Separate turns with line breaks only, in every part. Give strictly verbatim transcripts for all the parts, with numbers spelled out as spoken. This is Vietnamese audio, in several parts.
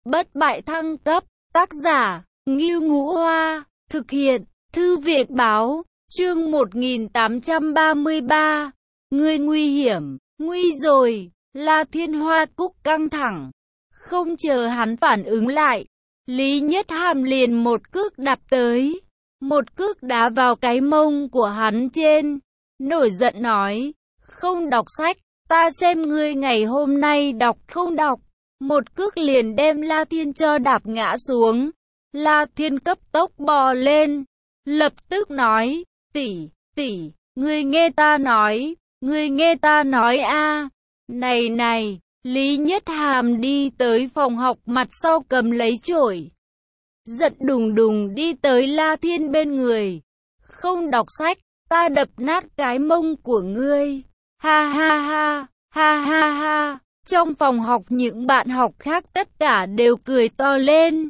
bất bại thăng cấp, tác giả, Ngưu Ngũ Hoa, thực hiện, Thư viện báo, chương một nghìn tám trăm ba mươi ba, ngươi nguy hiểm, nguy rồi, La Thiên Hoa Cúc căng thẳng, không chờ hắn phản ứng lại, Lý Nhất Hàm liền một cước đạp tới, một cước đá vào cái mông của hắn trên, nổi giận nói, không đọc sách, ta xem ngươi ngày hôm nay đọc không đọc, một cước liền đem La Thiên cho đạp ngã xuống. La Thiên cấp tốc bò lên, lập tức nói, tỷ, tỷ, ngươi nghe ta nói, ngươi nghe ta nói a. Này này, Lý Nhất Hàm đi tới phòng học mặt sau cầm lấy chổi, giận đùng đùng đi tới La Thiên bên người, không đọc sách, ta đập nát cái mông của ngươi, ha ha ha, ha ha ha. Trong phòng học những bạn học khác tất cả đều cười to lên.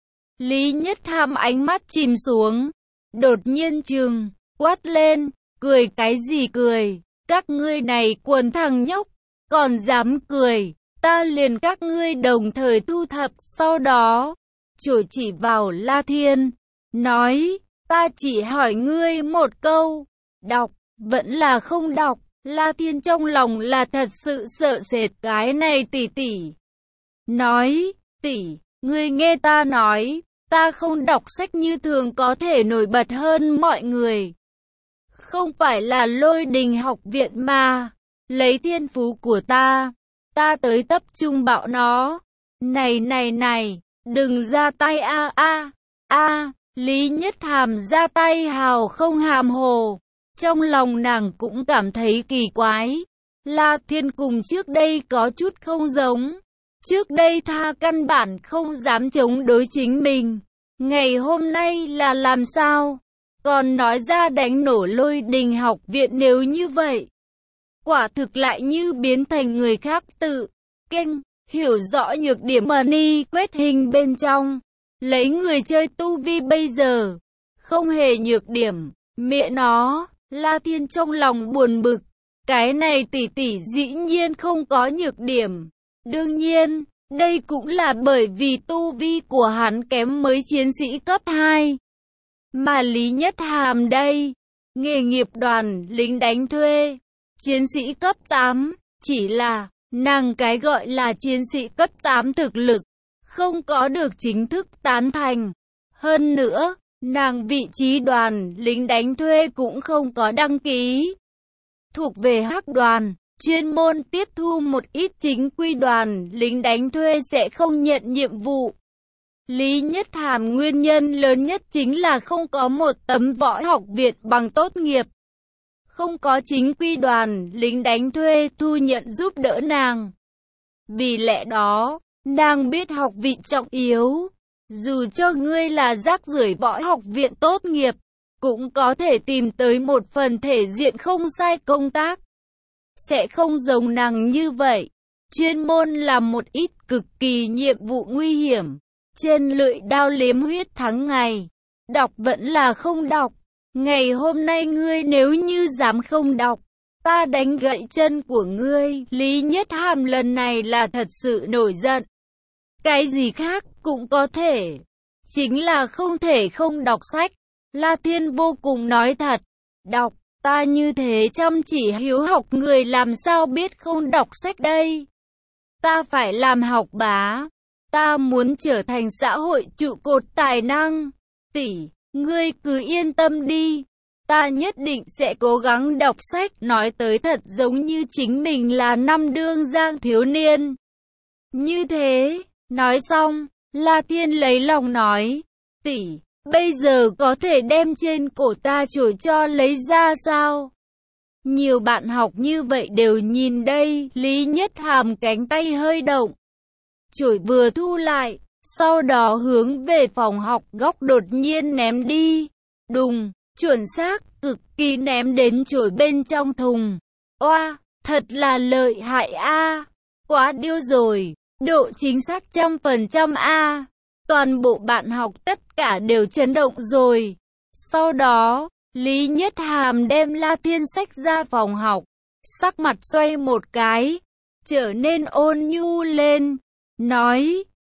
Lý Nhất Hàm ánh mắt chìm xuống, đột nhiên trừng, quát lên, cười cái gì cười, các ngươi này quần thằng nhóc, còn dám cười, ta liền các ngươi đồng thời thu thập. Sau đó, chổi chỉ vào La Thiên, nói, ta chỉ hỏi ngươi một câu, đọc, vẫn là không đọc. La Thiên trong lòng là thật sự sợ sệt cái này tỷ tỷ. Nói, tỷ, ngươi nghe ta nói, ta không đọc sách như thường có thể nổi bật hơn mọi người. Không phải là Lôi Đình học viện mà, lấy thiên phú của ta, ta tới tập trung bạo nó. Này này này, đừng ra tay a a, a, Lý Nhất Hàm ra tay hào không hàm hồ. Trong lòng nàng cũng cảm thấy kỳ quái, La Thiên cùng trước đây có chút không giống. Trước đây tha căn bản không dám chống đối chính mình, ngày hôm nay là làm sao? Còn nói ra đánh nổ Lôi Đình học viện. Nếu như vậy, quả thực lại như biến thành người khác tự kênh, hiểu rõ nhược điểm mà ni quét hình bên trong, lấy người chơi tu vi bây giờ, không hề nhược điểm, mẹ nó. La Thiên trong lòng buồn bực, cái này tỷ tỷ dĩ nhiên không có nhược điểm. Đương nhiên, đây cũng là bởi vì tu vi của hắn kém mới chiến sĩ cấp hai. Mà Lý Nhất Hàm đây, nghề nghiệp đoàn, lính đánh thuê, chiến sĩ cấp tám, chỉ là, nàng cái gọi là chiến sĩ cấp tám thực lực, không có được chính thức tán thành. Hơn nữa, nàng vị trí đoàn, lính đánh thuê cũng không có đăng ký. Thuộc về hắc đoàn, chuyên môn tiếp thu một ít chính quy đoàn, lính đánh thuê sẽ không nhận nhiệm vụ. Lý Nhất Hàm nguyên nhân lớn nhất chính là không có một tấm võ học viện bằng tốt nghiệp. Không có chính quy đoàn, lính đánh thuê thu nhận giúp đỡ nàng. Vì lẽ đó, nàng biết học vị trọng yếu. Dù cho ngươi là rác rưởi võ học viện tốt nghiệp, cũng có thể tìm tới một phần thể diện không sai công tác. Sẽ không giống nàng như vậy, chuyên môn làm một ít cực kỳ nhiệm vụ nguy hiểm, trên lưỡi đao liếm huyết tháng ngày. Đọc vẫn là không đọc, ngày hôm nay ngươi nếu như dám không đọc, ta đánh gãy chân của ngươi. Lý Nhất Hàm lần này là thật sự nổi giận. Cái gì khác cũng có thể, chính là không thể không đọc sách. La Thiên vô cùng nói thật, đọc, ta như thế chăm chỉ hiếu học người làm sao biết không đọc sách đây. Ta phải làm học bá, ta muốn trở thành xã hội trụ cột tài năng. Tỷ, ngươi cứ yên tâm đi, ta nhất định sẽ cố gắng đọc sách. Nói tới thật giống như chính mình là năm đương giang thiếu niên. Như thế. Nói xong, La Thiên lấy lòng nói, tỷ, bây giờ có thể đem trên cổ ta chổi cho lấy ra sao? Nhiều bạn học như vậy đều nhìn đây. Lý Nhất Hàm cánh tay hơi động, chổi vừa thu lại, sau đó hướng về phòng học góc đột nhiên ném đi. Đùng, chuẩn xác, cực kỳ ném đến chổi bên trong thùng. Oa, thật là lợi hại a, quá điêu rồi. Độ chính xác trăm phần trăm a. Toàn bộ bạn học tất cả đều chấn động rồi. Sau đó, Lý Nhất Hàm đem La Thiên xách ra phòng học, sắc mặt xoay một cái, trở nên ôn nhu lên, nói,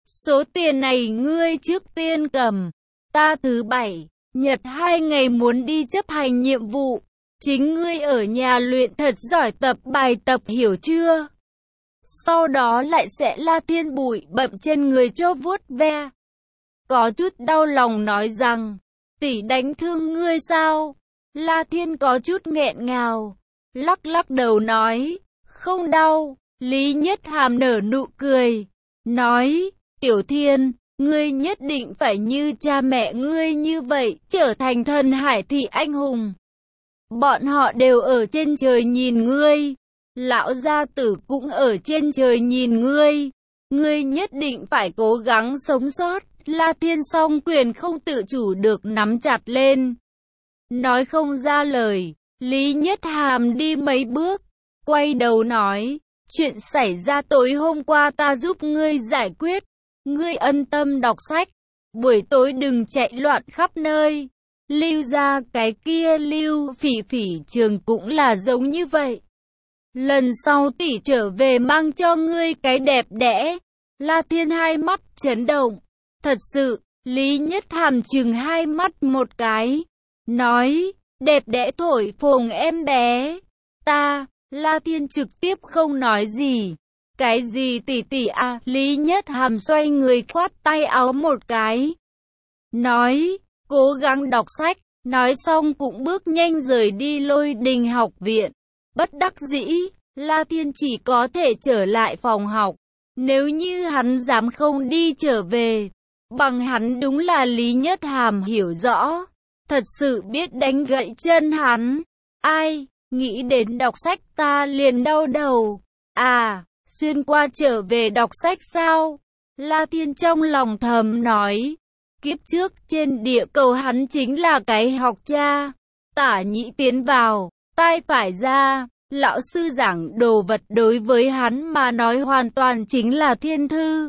Số tiền này ngươi trước tiên cầm. Ta thứ bảy, nhật hai ngày muốn đi chấp hành nhiệm vụ. Chính ngươi ở nhà luyện thật giỏi tập bài tập hiểu chưa? Sau đó lại sẽ La Thiên bụi bặm trên người cho vuốt ve. Có chút đau lòng nói rằng, tỷ đánh thương ngươi sao? La Thiên có chút nghẹn ngào, lắc lắc đầu nói, không đau. Lý Nhất Hàm nở nụ cười, nói, Tiểu Thiên, ngươi nhất định phải như cha mẹ ngươi như vậy, trở thành thần hải thị anh hùng. Bọn họ đều ở trên trời nhìn ngươi, lão gia tử cũng ở trên trời nhìn ngươi. Ngươi nhất định phải cố gắng sống sót. La Thiên song quyền không tự chủ được nắm chặt lên. Nói không ra lời, Lý Nhất Hàm đi mấy bước, quay đầu nói, chuyện xảy ra tối hôm qua ta giúp ngươi giải quyết. Ngươi ân tâm đọc sách, buổi tối đừng chạy loạn khắp nơi. Lưu ra cái kia Lưu Phỉ Phỉ trường cũng là giống như vậy. Lần sau tỷ trở về mang cho ngươi cái đẹp đẽ. La Thiên hai mắt chấn động. Thật sự, Lý Nhất Hàm chừng hai mắt một cái. Nói, đẹp đẽ thổi phồng em bé. Ta, La Thiên trực tiếp không nói gì. Cái gì tỷ tỷ à? Lý Nhất Hàm xoay người khoát tay áo một cái. Nói, cố gắng đọc sách. Nói xong cũng bước nhanh rời đi Lôi Đình học viện. Bất đắc dĩ, La Thiên chỉ có thể trở lại phòng học. Nếu như hắn dám không đi trở về, bằng hắn đúng là Lý Nhất Hàm hiểu rõ. Thật sự biết đánh gãy chân hắn. Ai, nghĩ đến đọc sách ta liền đau đầu. À, xuyên qua trở về đọc sách sao? La Thiên trong lòng thầm nói. Kiếp trước trên địa cầu hắn chính là cái học cha. Tả nhĩ tiến vào, tai phải ra. Lão sư giảng đồ vật đối với hắn mà nói hoàn toàn chính là thiên thư.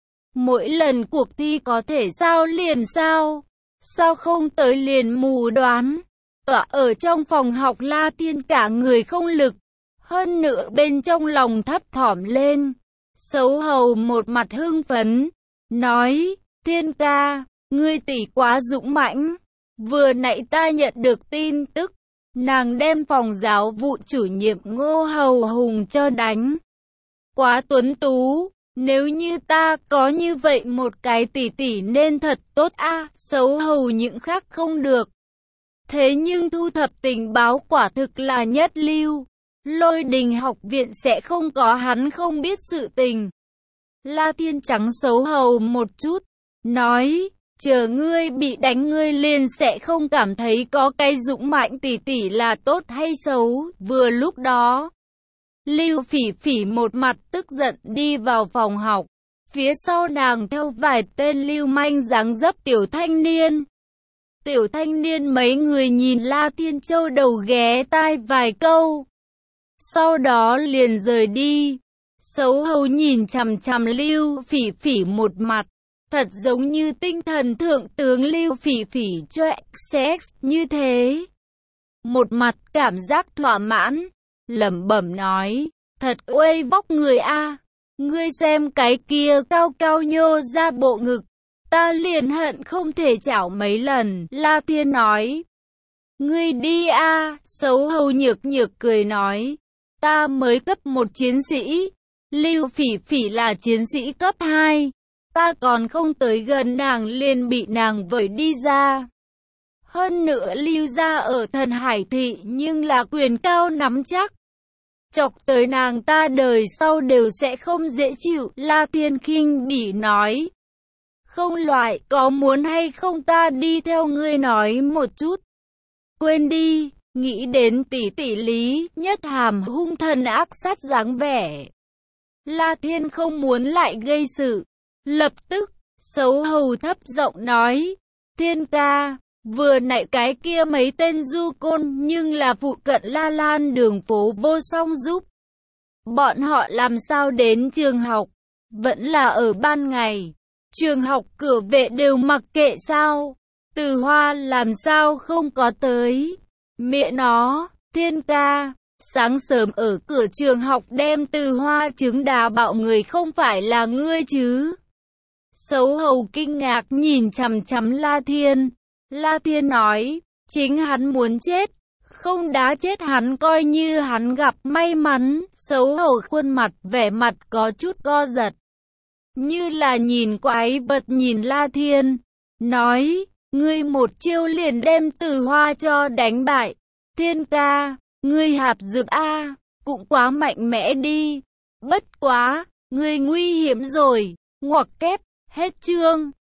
Mỗi lần cuộc thi có thể sao liền sao. Sao không tới liền mù đoán. Tọa ở trong phòng học La Thiên cả người không lực. Hơn nữa bên trong lòng thấp thỏm lên. Xấu hầu một mặt hưng phấn. Nói, Thiên ca, ngươi tỷ quá dũng mãnh. Vừa nãy ta nhận được tin tức. Nàng đem phòng giáo vụ chủ nhiệm Ngô Hầu Hùng cho đánh. Quá tuấn tú. Nếu như ta có như vậy một cái tỷ tỷ nên thật tốt a. À, xấu hầu những khác không được. Thế nhưng thu thập tình báo quả thực là nhất lưu. Lôi Đình học viện sẽ không có hắn không biết sự tình. La Thiên trắng xấu hầu một chút. Nói, chờ ngươi bị đánh ngươi liền sẽ không cảm thấy có cái dũng mạnh tỷ tỷ là tốt hay xấu. Vừa lúc đó, Lưu Phỉ Phỉ một mặt tức giận đi vào phòng học. Phía sau nàng theo vài tên lưu manh dáng dấp tiểu thanh niên. Tiểu thanh niên mấy người nhìn La Thiên châu đầu ghé tai vài câu. Sau đó liền rời đi. Xấu hầu nhìn chằm chằm Lưu Phỉ Phỉ một mặt. Thật giống như tinh thần thượng tướng Lưu Phỉ Phỉ cho sex như thế. Một mặt cảm giác thỏa mãn. Lẩm bẩm nói, thật uây vóc người a. Ngươi xem cái kia cao cao nhô ra bộ ngực. Ta liền hận không thể chảo mấy lần. La Thiên nói, ngươi đi a. Xấu hầu nhược nhược cười nói, ta mới cấp một chiến sĩ. Lưu Phỉ Phỉ là chiến sĩ cấp hai. Ta còn không tới gần nàng liền bị nàng vẩy đi ra. Hơn nữa Lưu gia ở Thần Hải thị nhưng là quyền cao nắm chắc. Chọc tới nàng ta đời sau đều sẽ không dễ chịu. La Thiên khinh bỉ nói, không loại, có muốn hay không ta đi theo ngươi nói một chút. Quên đi, nghĩ đến tỷ tỷ Lý Nhất Hàm hung thần ác sát dáng vẻ. La Thiên không muốn lại gây sự. Lập tức, xấu hầu thấp giọng nói, Thiên ca, vừa nãy cái kia mấy tên du côn nhưng là phụ cận La Lan đường phố vô song giúp. Bọn họ làm sao đến trường học, vẫn là ở ban ngày. Trường học cửa vệ đều mặc kệ sao, Từ Hoa làm sao không có tới. Mẹ nó, Thiên ca, sáng sớm ở cửa trường học đem Từ Hoa trứng đá bạo người không phải là ngươi chứ. Xấu hầu kinh ngạc nhìn chằm chằm La Thiên. La Thiên nói, chính hắn muốn chết, không đá chết hắn coi như hắn gặp may mắn. Xấu hầu khuôn mặt vẻ mặt có chút co giật, như là nhìn quái vật nhìn La Thiên, nói, ngươi một chiêu liền đem Từ Hoa cho đánh bại. Thiên ca, ngươi hạp dược a, cũng quá mạnh mẽ đi. Bất quá, ngươi nguy hiểm rồi. Ngoặc kép, hết chương.